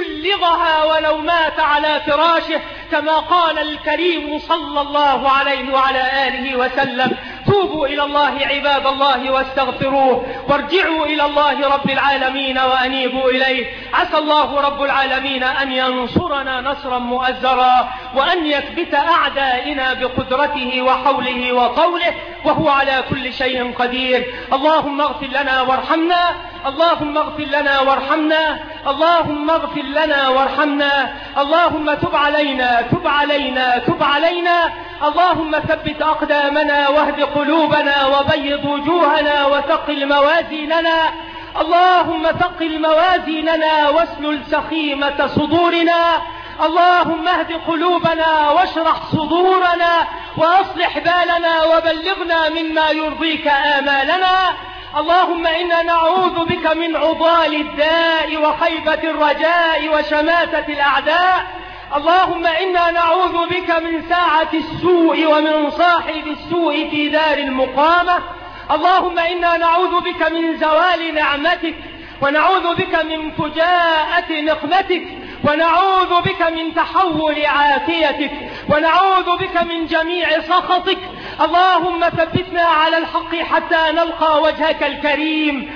بلغها ولو مات على فراشه، كما قال الكريم صلى الله عليه وعلى آله وسلم: توبوا إلى الله عباد الله واستغفروه وارجعوا إلى الله رب العالمين وأنيبوا إليه. عسى الله رب العالمين أن ينصرنا نصرا مؤزرا وأن يثبت أعدائنا بقدرته وحوله وقوله، وهو على كل شيء قدير. اللهم اغفر لنا وارحمنا، اللهم اغفر لنا وارحمنا، اللهم اغفر لنا وارحمنا، اللهم تب علينا تب علينا تب علينا، اللهم ثبت أقدامنا واهد قلوبنا وبيض وجوهنا وثقل موازيننا، اللهم ثقل موازيننا واسلل سخيمة صدورنا، اللهم اهد قلوبنا واشرح صدورنا وأصلح بالنا وبلغنا مما يرضيك آمالنا. اللهم إنا نعوذ بك من عضال الداء وخيبة الرجاء وشماتة الأعداء، اللهم إنا نعوذ بك من ساعة السوء ومن صاحب السوء في دار المقامة، اللهم إنا نعوذ بك من زوال نعمتك ونعوذ بك من فجاءة نقمتك ونعوذ بك من تحول عافيتك ونعوذ بك من جميع سخطك. اللهم ثبتنا على الحق حتى نلقى وجهك الكريم.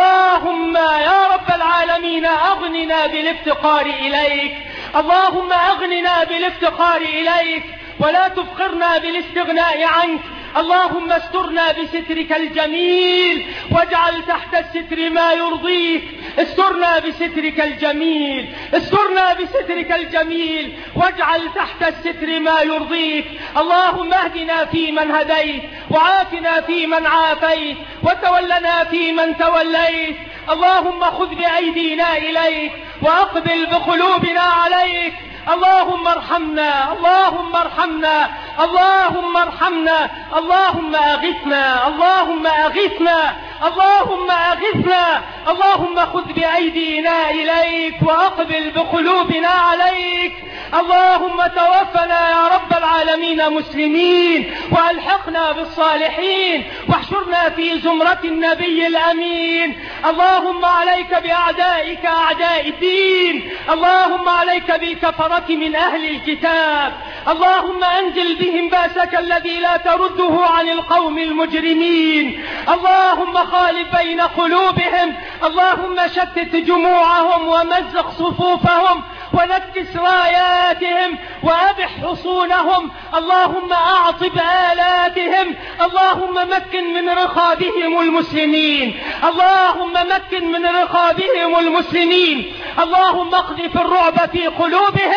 اللهم يا رب العالمين أغننا بالافتقار إليك، اللهم أغننا بالافتقار إليك ولا تفقرنا بالاستغناء عنك. اللهم استرنا بسترك الجميل واجعل تحت الستر ما يرضيك، استرنا بسترك الجميل، استرنا بسترك الجميل واجعل تحت الستر ما يرضيك. اللهم اهدنا فيمن هديت وعافنا فيمن عافيت وتولنا فيمن توليت. اللهم خذ بأيدينا إليك وأقبل بقلوبنا عليك. اللهم ارحمنا، اللهم ارحمنا، اللهم ارحمنا، اللهم أغثنا، اللهم أغثنا، اللهم أغثنا. اللهم خذ بأيدينا إليك وأقبل بقلوبنا عليك. اللهم توفنا يا رب العالمين مسلمين وألحقنا بالصالحين واحشرنا في زمرة النبي الأمين. اللهم عليك بأعدائك أعداء الدين، اللهم عليك بالكفرة من أهل الكتاب، اللهم أنزل بهم بأسك الذي لا ترده عن القوم المجرمين. اللهم خالف بين قلوبهم، اللهم شتت جموعهم ومزق صفوفهم ونكس راياتهم وأبح حصونهم، اللهم أعطب آلاتهم، اللهم مكن من رقابهم المسلمين، اللهم مكن من رقابهم المسلمين، اللهم اقذف الرعب في قلوبهم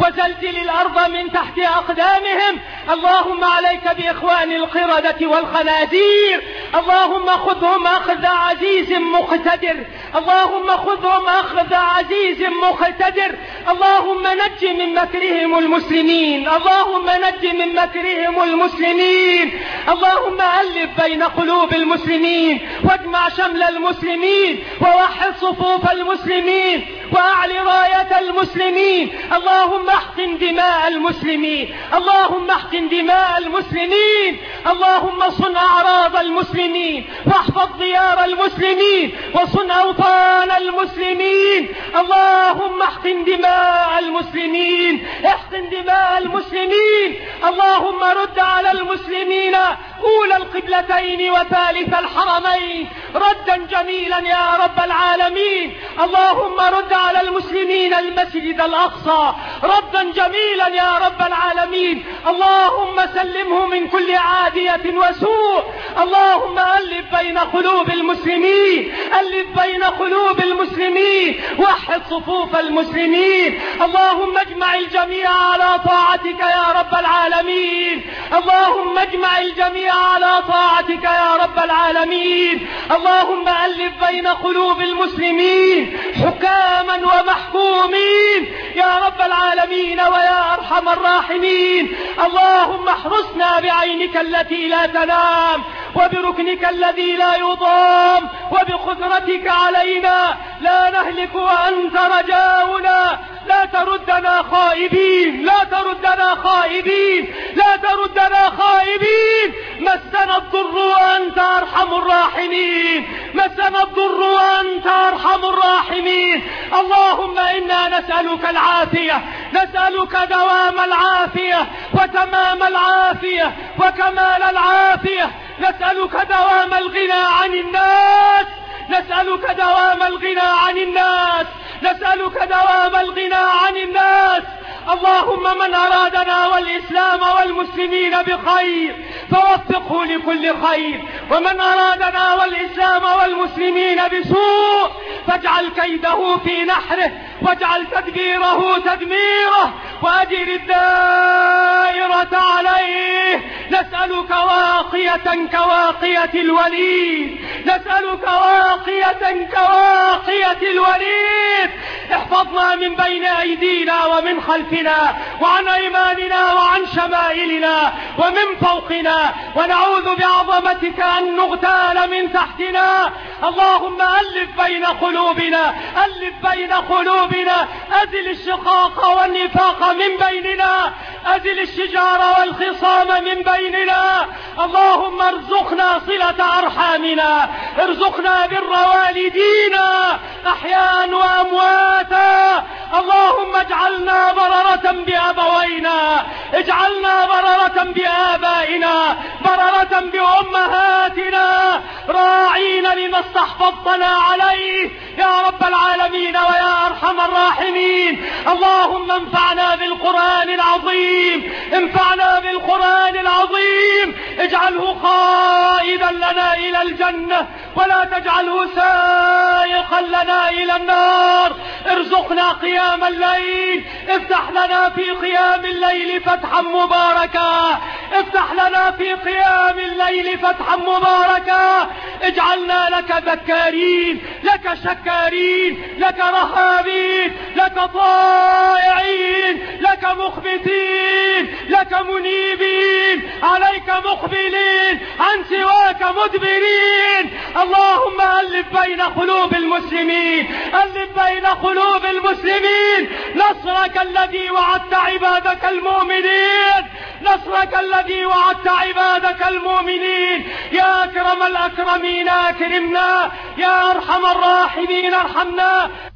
وزلزل الأرض من تحت أقدامهم. اللهم عليك بإخوان القردة والخنازير، اللهم خذهم أخذ عزيز مقتدر، اللهم خذهم أخذ عزيز مقتدر. اللهم نج من مكرهم المسلمين، اللهم نج من مكرهم المسلمين. اللهم ألف بين قلوب المسلمين واجمع شمل المسلمين ووحد صفوف المسلمين وأعل راية المسلمين. اللهم احقن دماء المسلمين، اللهم احقن دماء المسلمين. اللهم صن أعراض المسلمين واحفظ ديار المسلمين وصن أوطان المسلمين. اللهم احقن دماء المسلمين، احقن دماء المسلمين. اللهم رد على المسلمين أولى القبلتين وثالث الحرمين ردا جميلا يا رب العالمين. اللهم رد على المسلمين المسجد الأقصى ردا جميلا يا رب العالمين. اللهم سلمه من كل عادية وسوء. اللهم ألف بين قلوب المسلمين، ألف بين قلوب المسلمين، وحد صفوف المسلمين. اللهم اجمع الجميع على طاعتك يا رب العالمين، اللهم اجمع الجميع على طاعتك يا رب العالمين. اللهم ألف بين قلوب المسلمين حكاما ومحكومين يا رب العالمين ويا أرحم الراحمين. اللهم احرسنا بعينك التي لا تنام وبركنك الذي لا يضام وبقدرتك علينا لا نهلك وأنت رجاؤنا. لا تردنا خائبين، لا تردنا خائبين، لا تردنا خائبين. مسنا الضر وأنت أرحم الراحمين، مسنا الضر وأنت أرحم الراحمين. اللهم إنا نسألك العافية، نسألك دوام العافية وتمام العافية وكمال العافية. نسألك دوام الغنى عن الناس، نسألك دوام الغنى عن الناس، نسألك دوام الغنى عن الناس. اللهم من أرادنا والإسلام والمسلمين بخير فوفقه لكل خير، ومن أرادنا والإسلام والمسلمين بسوء فاجعل كيده في نحره واجعل تدبيره تدميره وأدر الدائرة عليه. نسألك واقية كواقية الوليد، نسألك واقية كواقية الوليد. احفظنا من بين أيدينا ومن خلفنا وعن أيماننا وعن شمائلنا ومن فوقنا، ونعوذ بعظمتك أن نغتال من تحتنا. اللهم ألف بين قلوبنا، ألف بين قلوبنا، أزل الشقاق والنفاق من بيننا، أزل الشجار والخصام من بيننا. اللهم ارزقنا صلة أرحامنا، ارزقنا بر والدينا أحياء وأمواتا. اللهم اجعلنا بررة بأبوينا، اجعلنا بررة بآبائنا، بررة بأمهاتنا، راعين لما استحفظتنا عليه يا رب العالمين ويا أرحم الراحمين. اللهم انفعنا بالقرآن العظيم، انفعنا بالقرآن العظيم، اجعله قائدا لنا إلى الجنة ولا تجعله سائقا لنا إلى النار. ارزقنا قيام الليل، افتح لنا في قيام الليل فتحا مباركا، افتح لنا في قيام الليل فتحا مباركا. اجعلنا لك ذكارين، لك شكارين، لك رهابين، لك طائعين، لك مخبتين، لك منيبين، عليك مقبلين، عن سواك مدبرين. اللهم ألف بين قلوب المسلمين، ألف بين قلوب المسلمين. نصرك الذي وعدت عبادك المؤمنين، نصرك الذي وعدت عبادك المؤمنين. يا أكرم الأكرمين أكرمنا، يا أرحم الراحمين ارحمنا.